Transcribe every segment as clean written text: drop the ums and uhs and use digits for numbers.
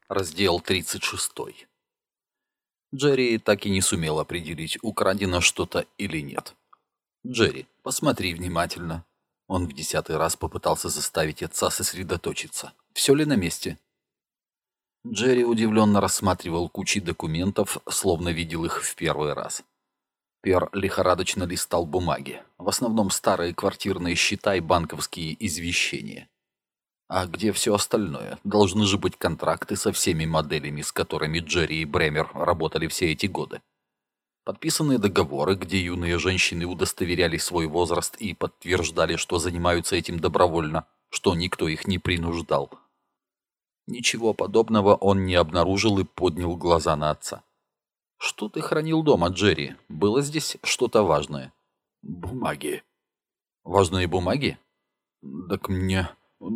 Раздел 36. Джерри так и не сумел определить, украдено что-то или нет. «Джерри, посмотри внимательно». Он в 10-й раз попытался заставить отца сосредоточиться. «Все ли на месте?» Джерри удивленно рассматривал кучи документов, словно видел их в первый раз. Пер лихорадочно листал бумаги, в основном старые квартирные счета и банковские извещения. А где все остальное? Должны же быть контракты со всеми моделями, с которыми Джерри и Бремер работали все эти годы. Подписанные договоры, где юные женщины удостоверяли свой возраст и подтверждали, что занимаются этим добровольно, что никто их не принуждал. Ничего подобного он не обнаружил и поднял глаза на отца. «Что ты хранил дома, Джерри? Было здесь что-то важное?» «Бумаги». «Важные бумаги?» «Так мне...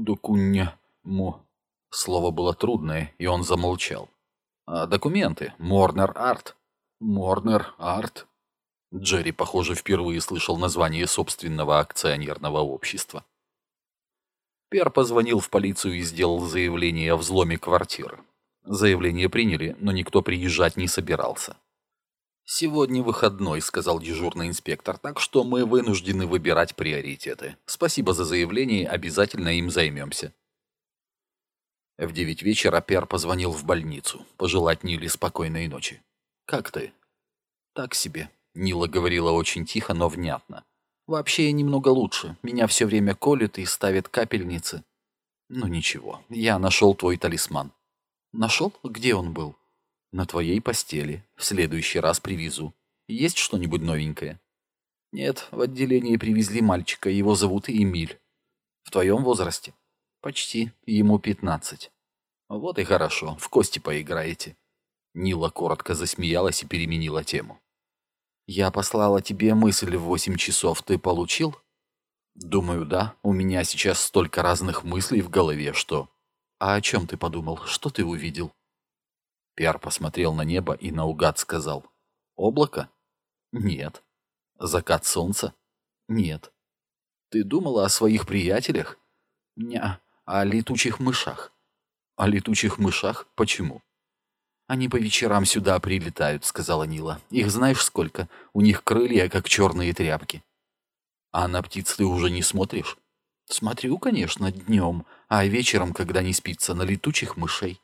Слово было трудное, и он замолчал. «А документы? Морнер Арт». «Морнер Арт». Джерри, похоже, впервые слышал название собственного акционерного общества. Пер позвонил в полицию и сделал заявление о взломе квартиры. Заявление приняли, но никто приезжать не собирался. «Сегодня выходной», — сказал дежурный инспектор, «так что мы вынуждены выбирать приоритеты. Спасибо за заявление, обязательно им займемся». В 9 вечера Пер позвонил в больницу, пожелать Ниле спокойной ночи. «Как ты?» «Так себе», — Нила говорила очень тихо, но внятно. «Вообще немного лучше. Меня все время колют и ставят капельницы». «Ну ничего, я нашел твой талисман». «Нашел? Где он был?» «На твоей постели. В следующий раз привезу. Есть что-нибудь новенькое?» «Нет, в отделении привезли мальчика. Его зовут Эмиль». «В твоем возрасте?» «Почти. Ему 15». «Вот и хорошо. В кости поиграете». Нила коротко засмеялась и переменила тему. «Я послала тебе мысль в 8 часов. Ты получил?» «Думаю, да. У меня сейчас столько разных мыслей в голове, что...» «А о чем ты подумал? Что ты увидел?» Пер посмотрел на небо и наугад сказал. «Облако?» «Нет». «Закат солнца?» «Нет». «Ты думала о своих приятелях?» «Ня. О летучих мышах». «О летучих мышах? Почему?» «Они по вечерам сюда прилетают», — сказала Нила. «Их знаешь сколько? У них крылья, как черные тряпки». «А на птиц ты уже не смотришь?» «Смотрю, конечно, днем, а вечером, когда не спится, на летучих мышей».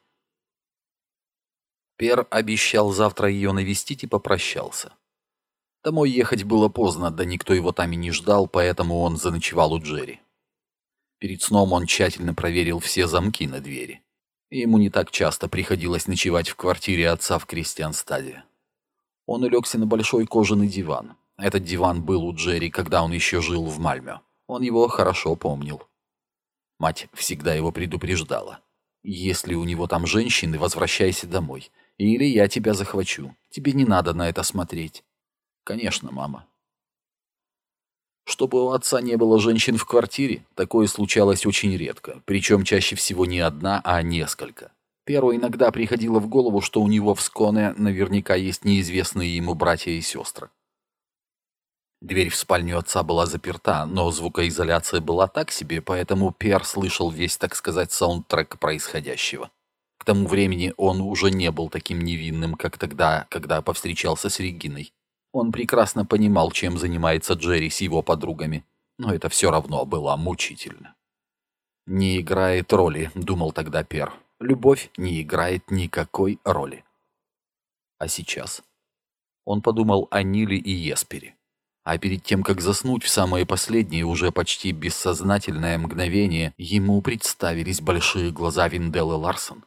Пер обещал завтра ее навестить и попрощался. Домой ехать было поздно, да никто его там и не ждал, поэтому он заночевал у Джерри. Перед сном он тщательно проверил все замки на двери. Ему не так часто приходилось ночевать в квартире отца в Кристианстаде. Он улегся на большой кожаный диван. Этот диван был у Джерри, когда он еще жил в Мальме. Он его хорошо помнил. Мать всегда его предупреждала. «Если у него там женщины, возвращайся домой. Или я тебя захвачу. Тебе не надо на это смотреть». «Конечно, мама». Чтобы у отца не было женщин в квартире, такое случалось очень редко, причем чаще всего не одна, а несколько. Перу иногда приходило в голову, что у него в Сконе наверняка есть неизвестные ему братья и сестры. Дверь в спальню отца была заперта, но звукоизоляция была так себе, поэтому Пер слышал весь, так сказать, саундтрек происходящего. К тому времени он уже не был таким невинным, как тогда, когда повстречался с Региной. Он прекрасно понимал, чем занимается Джерри с его подругами, но это все равно было мучительно. «Не играет роли», — думал тогда Пер. «Любовь не играет никакой роли». А сейчас? Он подумал о Ниле и Еспере. А перед тем, как заснуть в самое последнее, уже почти бессознательное мгновение, ему представились большие глаза Винделлы Ларсон.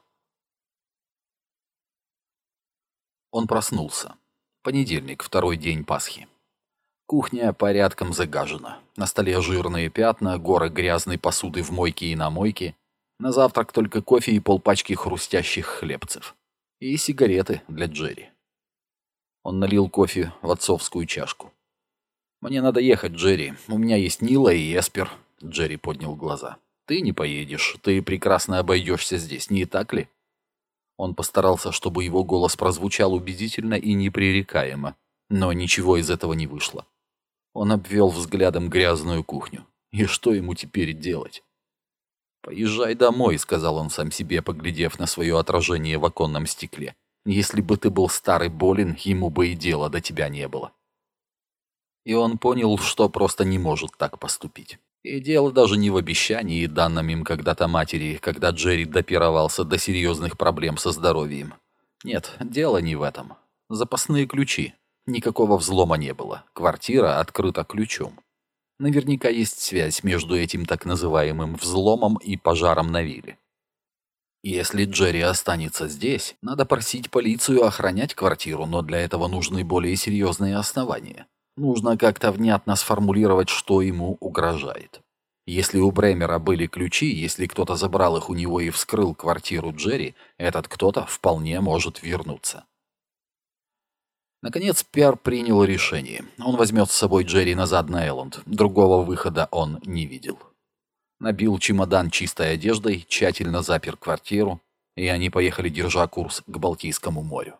Он проснулся. Понедельник, второй день Пасхи. Кухня порядком загажена. На столе жирные пятна, горы грязной посуды в мойке и на мойке. На завтрак только кофе и полпачки хрустящих хлебцев. И сигареты для Джерри. Он налил кофе в отцовскую чашку. «Мне надо ехать, Джерри. У меня есть Нила и Эспер». Джерри поднял глаза. «Ты не поедешь. Ты прекрасно обойдешься здесь, не так ли?» Он постарался, чтобы его голос прозвучал убедительно и непререкаемо, но ничего из этого не вышло. Он обвел взглядом грязную кухню. И что ему теперь делать? «Поезжай домой», — сказал он сам себе, поглядев на свое отражение в оконном стекле. «Если бы ты был старый болен, ему бы и дела до тебя не было». И он понял, что просто не может так поступить. И дело даже не в обещании, данном им когда-то матери, когда Джерри допировался до серьезных проблем со здоровьем. Нет, дело не в этом. Запасные ключи. Никакого взлома не было. Квартира открыта ключом. Наверняка есть связь между этим так называемым взломом и пожаром на вилле. Если Джерри останется здесь, надо просить полицию охранять квартиру, но для этого нужны более серьезные основания. Нужно как-то внятно сформулировать, что ему угрожает. Если у Бремера были ключи, если кто-то забрал их у него и вскрыл квартиру Джерри, этот кто-то вполне может вернуться. Наконец, Пер принял решение. Он возьмет с собой Джерри назад на Элленд. Другого выхода он не видел. Набил чемодан чистой одеждой, тщательно запер квартиру, и они поехали, держа курс к Балтийскому морю.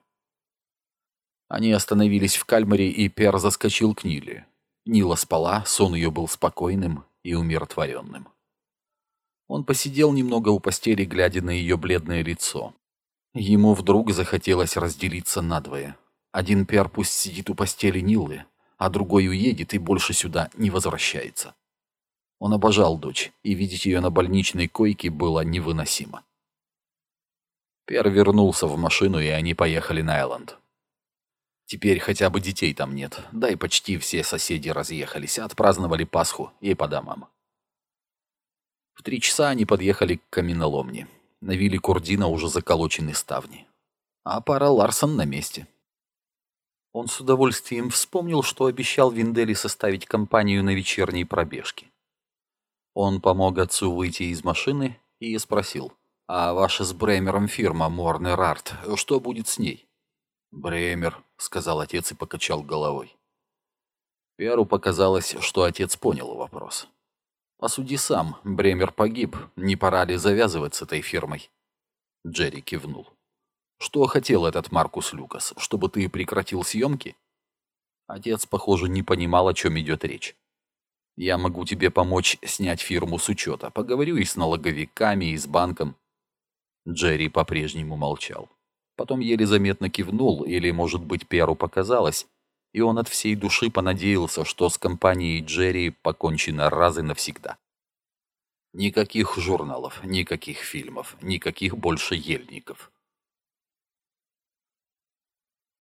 Они остановились в Кальмаре, и Пер заскочил к Ниле. Нила спала, сон ее был спокойным и умиротворенным. Он посидел немного у постели, глядя на ее бледное лицо. Ему вдруг захотелось разделиться надвое. Один Пер пусть сидит у постели Нилы, а другой уедет и больше сюда не возвращается. Он обожал дочь, и видеть ее на больничной койке было невыносимо. Пер вернулся в машину, и они поехали на Элленд. Теперь хотя бы детей там нет, да и почти все соседи разъехались, отпраздновали Пасху и по домам. В 3 часа они подъехали к каменоломне. На вилле Курдина уже заколочены ставни. А пара Ларсон на месте. Он с удовольствием вспомнил, что обещал Виндели составить компанию на вечерней пробежке. Он помог отцу выйти из машины и спросил: «А ваша с Бремером фирма Морнер Арт, что будет с ней?» «Бремер», — сказал отец и покачал головой. Перу показалось, что отец понял вопрос. «Посуди сам, Бремер погиб, не пора ли завязывать с этой фирмой?» Джерри кивнул. «Что хотел этот Маркус Люкас, чтобы ты прекратил съемки?» Отец, похоже, не понимал, о чем идет речь. «Я могу тебе помочь снять фирму с учета. Поговорю и с налоговиками, и с банком». Джерри по-прежнему молчал. Потом еле заметно кивнул, или, может быть, Перу показалось, и он от всей души понадеялся, что с компанией Джерри покончено раз и навсегда. Никаких журналов, никаких фильмов, никаких больше ельников.